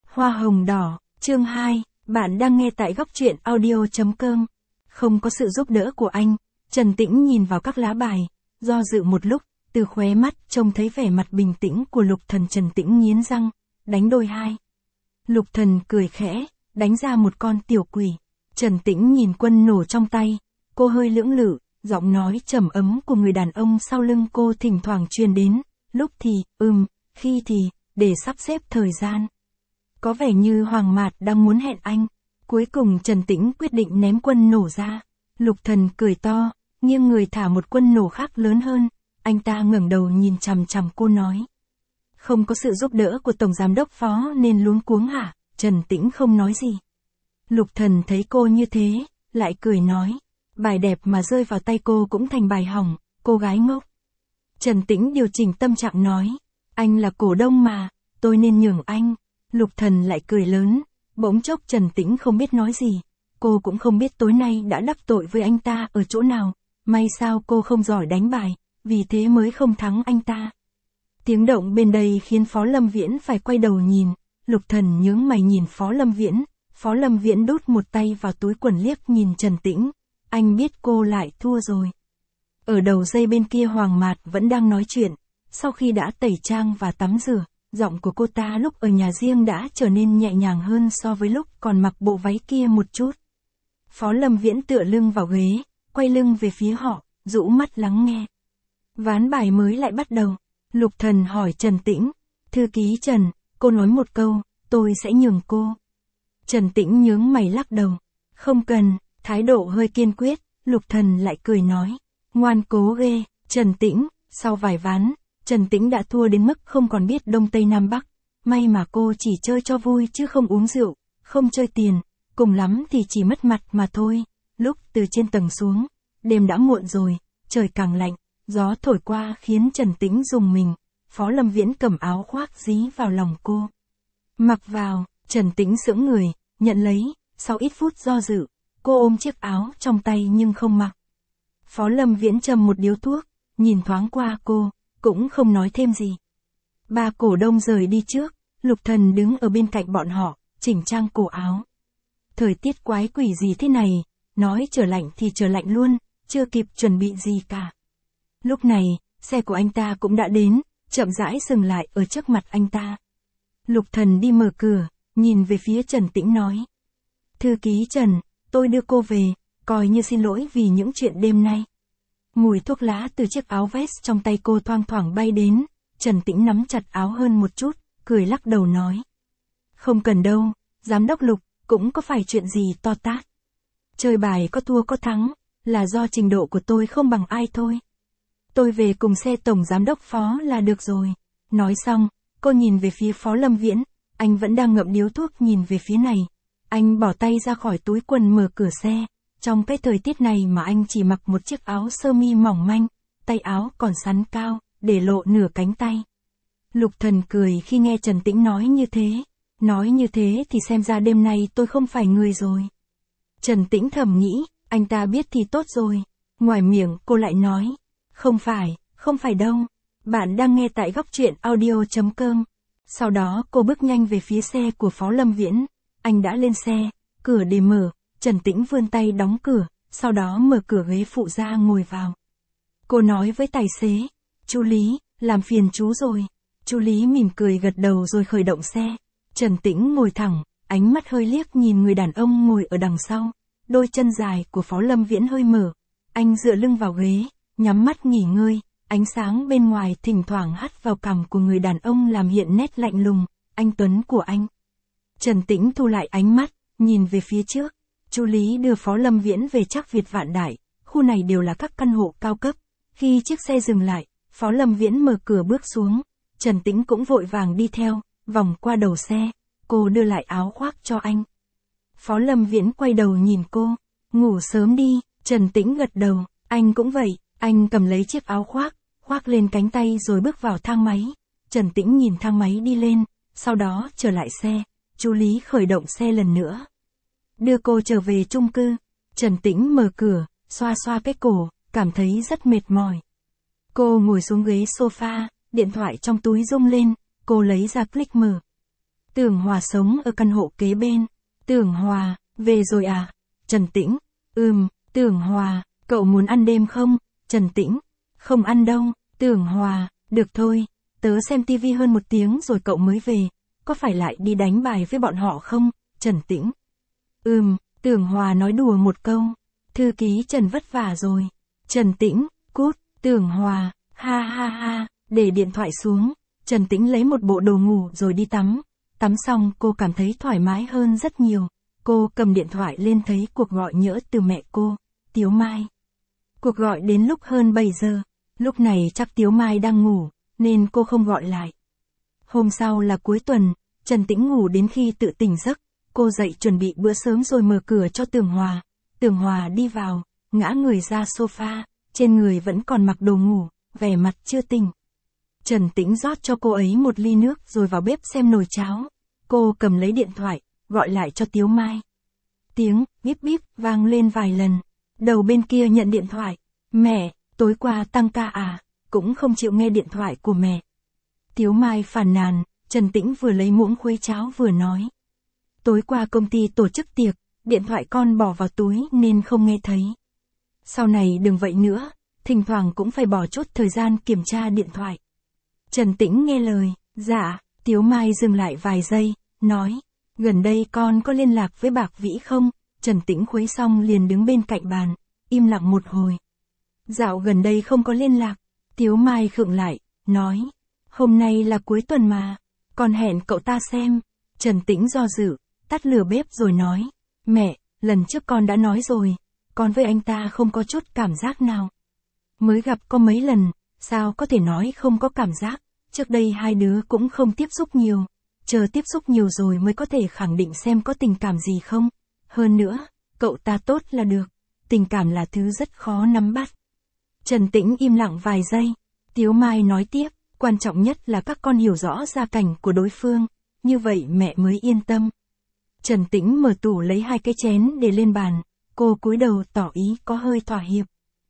Hoa hồng đỏ, chương 2, bạn đang nghe tại góc truyện audio.com. Không có sự giúp đỡ của anh, Trần Tĩnh nhìn vào các lá bài, do dự một lúc, từ khóe mắt trông thấy vẻ mặt bình tĩnh của Lục Thần. Trần Tĩnh nghiến răng, đánh đôi 2. Lục Thần cười khẽ, đánh ra một con tiểu quỷ. Trần Tĩnh nhìn quân nổ trong tay, cô hơi lưỡng lự, giọng nói trầm ấm của người đàn ông sau lưng cô thỉnh thoảng truyền đến, lúc thì, khi thì, để sắp xếp thời gian. Có vẻ như Hoàng Mạt đang muốn hẹn anh. Cuối cùng Trần Tĩnh quyết định ném quân nổ ra. Lục Thần cười to, nghiêng người thả một quân nổ khác lớn hơn. Anh ta ngẩng đầu nhìn chằm chằm cô nói. Không có sự giúp đỡ của Tổng Giám đốc Phó nên luống cuống hả? Trần Tĩnh không nói gì. Lục Thần thấy cô như thế, lại cười nói. Bài đẹp mà rơi vào tay cô cũng thành bài hỏng, cô gái ngốc. Trần Tĩnh điều chỉnh tâm trạng nói. Anh là cổ đông mà, tôi nên nhường anh. Lục Thần lại cười lớn, bỗng chốc Trần Tĩnh không biết nói gì. Cô cũng không biết tối nay đã đắc tội với anh ta ở chỗ nào. May sao cô không giỏi đánh bài, vì thế mới không thắng anh ta. Tiếng động bên đây khiến Phó Lâm Viễn phải quay đầu nhìn. Lục Thần nhướng mày nhìn Phó Lâm Viễn. Phó Lâm Viễn đút một tay vào túi quần liếc nhìn Trần Tĩnh. Anh biết cô lại thua rồi. Ở đầu dây bên kia Hoàng Mạt vẫn đang nói chuyện. Sau khi đã tẩy trang và tắm rửa, giọng của cô ta lúc ở nhà riêng đã trở nên nhẹ nhàng hơn so với lúc còn mặc bộ váy kia một chút. Phó Lâm Viễn tựa lưng vào ghế, quay lưng về phía họ, rũ mắt lắng nghe. Ván bài mới lại bắt đầu. Lục Thần hỏi Trần Tĩnh. Thư ký Trần, cô nói một câu, tôi sẽ nhường cô. Trần Tĩnh nhướng mày lắc đầu. Không cần, thái độ hơi kiên quyết. Lục Thần lại cười nói. Ngoan cố ghê. Trần Tĩnh, sau vài ván, Trần Tĩnh đã thua đến mức không còn biết Đông Tây Nam Bắc. May mà cô chỉ chơi cho vui chứ không uống rượu, không chơi tiền, cùng lắm thì chỉ mất mặt mà thôi. Lúc từ trên tầng xuống, đêm đã muộn rồi, trời càng lạnh, gió thổi qua khiến Trần Tĩnh rùng mình. Phó Lâm Viễn cầm áo khoác dí vào lòng cô. Mặc vào, Trần Tĩnh sững người, nhận lấy, sau ít phút do dự, cô ôm chiếc áo trong tay nhưng không mặc. Phó Lâm Viễn châm một điếu thuốc, nhìn thoáng qua cô, cũng không nói thêm gì. Ba cổ đông rời đi trước, Lục Thần đứng ở bên cạnh bọn họ, chỉnh trang cổ áo. Thời tiết quái quỷ gì thế này, nói trở lạnh thì trở lạnh luôn, chưa kịp chuẩn bị gì cả. Lúc này, xe của anh ta cũng đã đến, chậm rãi dừng lại ở trước mặt anh ta. Lục Thần đi mở cửa, nhìn về phía Trần Tĩnh nói. Thư ký Trần, tôi đưa cô về, coi như xin lỗi vì những chuyện đêm nay. Mùi thuốc lá từ chiếc áo vest trong tay cô thoang thoảng bay đến, Trần Tĩnh nắm chặt áo hơn một chút, cười lắc đầu nói. Không cần đâu, Giám đốc Lục, cũng có phải chuyện gì to tát. Chơi bài có thua có thắng, là do trình độ của tôi không bằng ai thôi. Tôi về cùng xe Tổng Giám đốc Phó là được rồi. Nói xong, cô nhìn về phía Phó Lâm Viễn, anh vẫn đang ngậm điếu thuốc nhìn về phía này. Anh bỏ tay ra khỏi túi quần mở cửa xe. Trong cái thời tiết này mà anh chỉ mặc một chiếc áo sơ mi mỏng manh, tay áo còn xắn cao, để lộ nửa cánh tay. Lục Thần cười khi nghe Trần Tĩnh nói như thế. Nói như thế thì xem ra đêm nay tôi không phải người rồi. Trần Tĩnh thầm nghĩ, anh ta biết thì tốt rồi. Ngoài miệng cô lại nói, không phải đâu. Bạn đang nghe tại góc truyện audio.com. Sau đó cô bước nhanh về phía xe của Phó Lâm Viễn. Anh đã lên xe, cửa để mở. Trần Tĩnh vươn tay đóng cửa, sau đó mở cửa ghế phụ ra ngồi vào. Cô nói với tài xế, chú Lý, làm phiền chú rồi. Chú Lý mỉm cười gật đầu rồi khởi động xe. Trần Tĩnh ngồi thẳng, ánh mắt hơi liếc nhìn người đàn ông ngồi ở đằng sau. Đôi chân dài của Phó Lâm Viễn hơi mở. Anh dựa lưng vào ghế, nhắm mắt nghỉ ngơi. Ánh sáng bên ngoài thỉnh thoảng hắt vào cằm của người đàn ông làm hiện nét lạnh lùng, anh tuấn của anh. Trần Tĩnh thu lại ánh mắt, nhìn về phía trước. Chú Lý đưa Phó Lâm Viễn về Trác Việt Vạn Đại, khu này đều là các căn hộ cao cấp. Khi chiếc xe dừng lại, Phó Lâm Viễn mở cửa bước xuống. Trần Tĩnh cũng vội vàng đi theo, vòng qua đầu xe, cô đưa lại áo khoác cho anh. Phó Lâm Viễn quay đầu nhìn cô, ngủ sớm đi. Trần Tĩnh gật đầu, anh cũng vậy. Anh cầm lấy chiếc áo khoác, khoác lên cánh tay rồi bước vào thang máy. Trần Tĩnh nhìn thang máy đi lên, sau đó trở lại xe. Chú Lý khởi động xe lần nữa. Đưa cô trở về chung cư. Trần Tĩnh mở cửa, xoa xoa cái cổ, cảm thấy rất mệt mỏi. Cô ngồi xuống ghế sofa, điện thoại trong túi rung lên, cô lấy ra click mở. Tưởng Hòa sống ở căn hộ kế bên. Tưởng Hòa, về rồi à? Trần Tĩnh, Tưởng Hòa, cậu muốn ăn đêm không? Trần Tĩnh, không ăn đâu. Tưởng Hòa, được thôi, tớ xem tivi hơn 1 tiếng rồi cậu mới về, có phải lại đi đánh bài với bọn họ không? Trần Tĩnh, Tưởng Hòa nói đùa một câu, thư ký Trần vất vả rồi. Trần Tĩnh, cút. Tưởng Hòa, ha ha ha, để điện thoại xuống. Trần Tĩnh lấy một bộ đồ ngủ rồi đi tắm. Tắm xong cô cảm thấy thoải mái hơn rất nhiều. Cô cầm điện thoại lên thấy cuộc gọi nhỡ từ mẹ cô, Tiếu Mai. Cuộc gọi đến lúc hơn 7 giờ. Lúc này chắc Tiếu Mai đang ngủ, nên cô không gọi lại. Hôm sau là cuối tuần, Trần Tĩnh ngủ đến khi tự tỉnh giấc. Cô dậy chuẩn bị bữa sớm rồi mở cửa cho Tưởng Hòa. Tưởng Hòa đi vào, ngã người ra sofa, trên người vẫn còn mặc đồ ngủ, vẻ mặt chưa tỉnh. Trần Tĩnh rót cho cô ấy một ly nước rồi vào bếp xem nồi cháo. Cô cầm lấy điện thoại, gọi lại cho Tiếu Mai. Tiếng bíp bíp vang lên vài lần. Đầu bên kia nhận điện thoại. Mẹ, tối qua tăng ca à? Cũng không chịu nghe điện thoại của mẹ. Tiếu Mai phàn nàn, Trần Tĩnh vừa lấy muỗng khuấy cháo vừa nói. Tối qua công ty tổ chức tiệc, điện thoại con bỏ vào túi nên không nghe thấy. Sau này đừng vậy nữa, thỉnh thoảng cũng phải bỏ chút thời gian kiểm tra điện thoại. Trần Tĩnh nghe lời, dạ. Tiếu Mai dừng lại vài giây, nói, gần đây con có liên lạc với Bạc Vĩ không? Trần Tĩnh khuấy xong liền đứng bên cạnh bàn, im lặng một hồi. Dạo gần đây không có liên lạc. Tiếu Mai khựng lại, nói, hôm nay là cuối tuần mà, con hẹn cậu ta xem. Trần Tĩnh do dự, tắt lửa bếp rồi nói, mẹ, lần trước con đã nói rồi, con với anh ta không có chút cảm giác nào. Mới gặp có mấy lần, sao có thể nói không có cảm giác, trước đây hai đứa cũng không tiếp xúc nhiều, chờ tiếp xúc nhiều rồi mới có thể khẳng định xem có tình cảm gì không. Hơn nữa, cậu ta tốt là được, tình cảm là thứ rất khó nắm bắt. Trần Tĩnh im lặng vài giây, Tiếu Mai nói tiếp, quan trọng nhất là các con hiểu rõ gia cảnh của đối phương, như vậy mẹ mới yên tâm. Trần Tĩnh mở tủ lấy 2 cái chén để lên bàn, cô cúi đầu tỏ ý có hơi thỏa hiệp.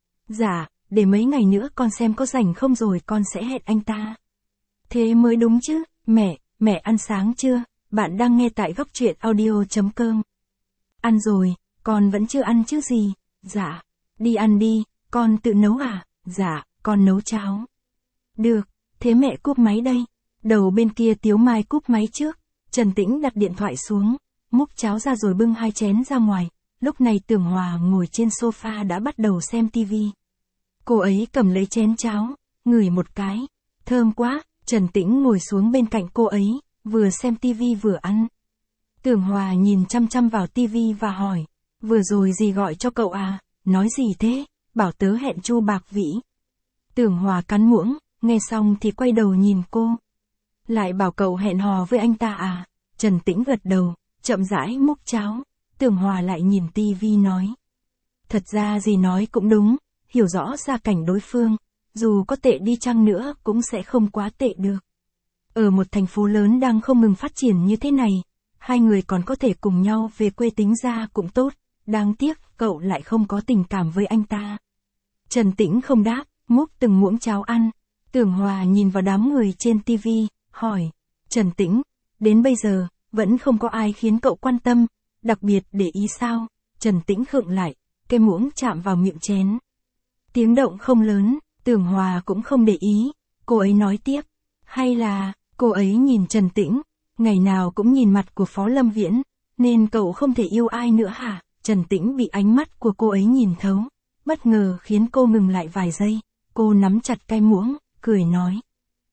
Dạ, để mấy ngày nữa con xem có rảnh không rồi con sẽ hẹn anh ta. Thế mới đúng chứ, mẹ ăn sáng chưa? Bạn đang nghe tại Góc Truyện Audio.com. Ăn rồi, con vẫn chưa ăn chứ gì? Dạ, đi ăn đi, con tự nấu à? Dạ, con nấu cháo. Được, thế mẹ cúp máy đây. Đầu bên kia Tiếu Mai cúp máy trước, Trần Tĩnh đặt điện thoại xuống, múc cháo ra rồi bưng 2 chén ra ngoài. Lúc này Tưởng Hòa ngồi trên sofa đã bắt đầu xem tivi. Cô ấy cầm lấy chén cháo, ngửi một cái, thơm quá. Trần Tĩnh ngồi xuống bên cạnh cô ấy, vừa xem tivi vừa ăn. Tưởng Hòa nhìn chăm chăm vào tivi và hỏi, vừa rồi dì gọi cho cậu à? Nói gì thế? Bảo tớ hẹn Chu Bạc Vĩ. Tưởng Hòa cắn muỗng, nghe xong thì quay đầu nhìn cô. Lại bảo cậu hẹn hò với anh ta à? Trần Tĩnh gật đầu, chậm rãi múc cháo. Tưởng Hòa lại nhìn tivi nói. Thật ra dì nói cũng đúng, hiểu rõ gia cảnh đối phương, dù có tệ đi chăng nữa cũng sẽ không quá tệ được. Ở một thành phố lớn đang không ngừng phát triển như thế này, hai người còn có thể cùng nhau về quê tính ra cũng tốt, đáng tiếc cậu lại không có tình cảm với anh ta. Trần Tĩnh không đáp, múc từng muỗng cháo ăn. Tưởng Hòa nhìn vào đám người trên tivi, hỏi, Trần Tĩnh, đến bây giờ, vẫn không có ai khiến cậu quan tâm, đặc biệt để ý sao? Trần Tĩnh khựng lại, cái muỗng chạm vào miệng chén. Tiếng động không lớn, Tưởng Hòa cũng không để ý, cô ấy nói tiếp, hay là, cô ấy nhìn Trần Tĩnh, ngày nào cũng nhìn mặt của Phó Lâm Viễn, nên cậu không thể yêu ai nữa hả? Trần Tĩnh bị ánh mắt của cô ấy nhìn thấu, bất ngờ khiến cô ngừng lại vài giây, cô nắm chặt cái muỗng, cười nói.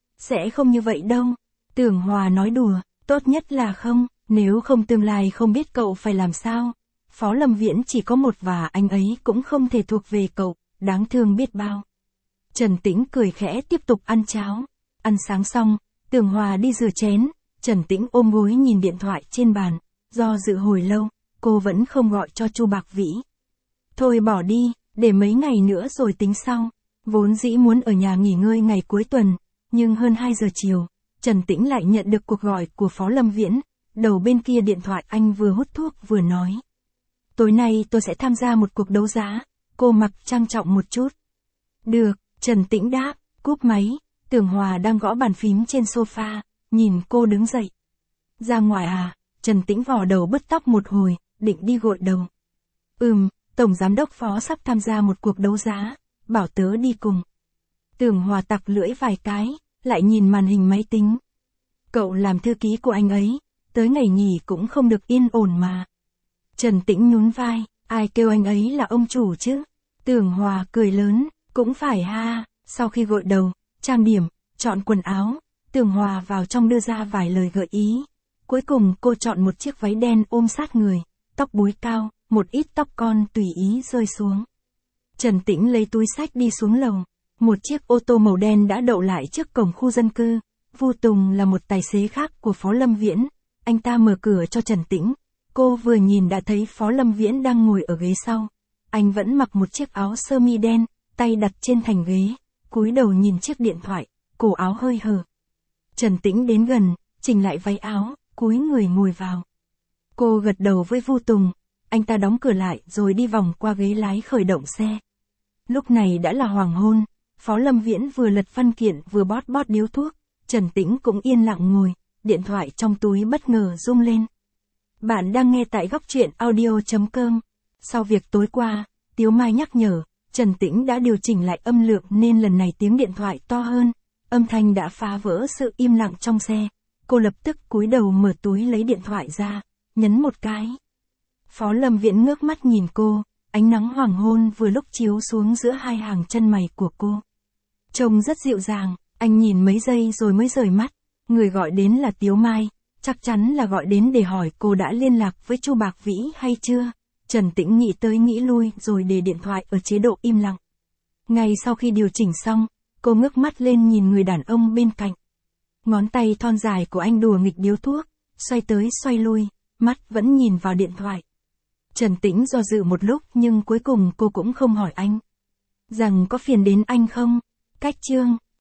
Sẽ không như vậy đâu, Tưởng Hòa nói đùa, tốt nhất là không, nếu không tương lai không biết cậu phải làm sao. Phó Lâm Viễn chỉ có một và anh ấy cũng không thể thuộc về cậu, đáng thương biết bao. Trần Tĩnh cười khẽ tiếp tục ăn cháo. Ăn sáng xong, Tưởng Hòa đi rửa chén, Trần Tĩnh ôm gối nhìn điện thoại trên bàn, do dự hồi lâu, cô vẫn không gọi cho Chu Bạc Vĩ. Thôi bỏ đi, để mấy ngày nữa rồi tính sau. Vốn dĩ muốn ở nhà nghỉ ngơi ngày cuối tuần, nhưng hơn 2 giờ chiều, Trần Tĩnh lại nhận được cuộc gọi của Phó Lâm Viễn. Đầu bên kia điện thoại anh vừa hút thuốc vừa nói. Tối nay tôi sẽ tham gia một cuộc đấu giá, cô mặc trang trọng một chút. Được, Trần Tĩnh đáp, cúp máy. Tưởng Hòa đang gõ bàn phím trên sofa, nhìn cô đứng dậy. Ra ngoài à? Trần Tĩnh vò đầu bứt tóc một hồi, định đi gội đầu. Tổng giám đốc Phó sắp tham gia một cuộc đấu giá, bảo tớ đi cùng. Tưởng Hòa tặc lưỡi vài cái, lại nhìn màn hình máy tính. Cậu làm thư ký của anh ấy, tới ngày nghỉ cũng không được yên ổn mà. Trần Tĩnh nhún vai, ai kêu anh ấy là ông chủ chứ? Tưởng Hòa cười lớn, cũng phải ha. Sau khi gội đầu, trang điểm, chọn quần áo, Tưởng Hòa vào trong đưa ra vài lời gợi ý. Cuối cùng cô chọn một chiếc váy đen ôm sát người, tóc búi cao, một ít tóc con tùy ý rơi xuống. Trần Tĩnh lấy túi xách đi xuống lầu. Một chiếc ô tô màu đen đã đậu lại trước cổng khu dân cư. Vu Tùng là một tài xế khác của Phó Lâm Viễn. Anh ta mở cửa cho Trần Tĩnh. Cô vừa nhìn đã thấy Phó Lâm Viễn đang ngồi ở ghế sau. Anh vẫn mặc một chiếc áo sơ mi đen, tay đặt trên thành ghế, cúi đầu nhìn chiếc điện thoại, cổ áo hơi hở. Trần Tĩnh đến gần, chỉnh lại váy áo, cúi người ngồi vào. Cô gật đầu với Vu Tùng, anh ta đóng cửa lại rồi đi vòng qua ghế lái khởi động xe. Lúc này đã là hoàng hôn, Phó Lâm Viễn vừa lật văn kiện vừa bót điếu thuốc, Trần Tĩnh cũng yên lặng ngồi, điện thoại trong túi bất ngờ rung lên. Bạn đang nghe tại góc truyện audio.com. Sau việc tối qua, Tiếu Mai nhắc nhở, Trần Tĩnh đã điều chỉnh lại âm lượng nên lần này tiếng điện thoại to hơn, âm thanh đã phá vỡ sự im lặng trong xe. Cô lập tức cúi đầu mở túi lấy điện thoại ra, nhấn một cái. Phó Lâm Viễn ngước mắt nhìn cô, ánh nắng hoàng hôn vừa lúc chiếu xuống giữa hai hàng chân mày của cô. Trông rất dịu dàng, anh nhìn mấy giây rồi mới rời mắt. Người gọi đến là Tiếu Mai, chắc chắn là gọi đến để hỏi cô đã liên lạc với Chu Bạc Vĩ hay chưa. Trần Tĩnh nghĩ tới nghĩ lui rồi để điện thoại ở chế độ im lặng. Ngay sau khi điều chỉnh xong, cô ngước mắt lên nhìn người đàn ông bên cạnh. Ngón tay thon dài của anh đùa nghịch điếu thuốc, xoay tới xoay lui, mắt vẫn nhìn vào điện thoại. Trần Tĩnh do dự một lúc nhưng cuối cùng cô cũng không hỏi anh. Rằng có phiền đến anh không? Cách chương.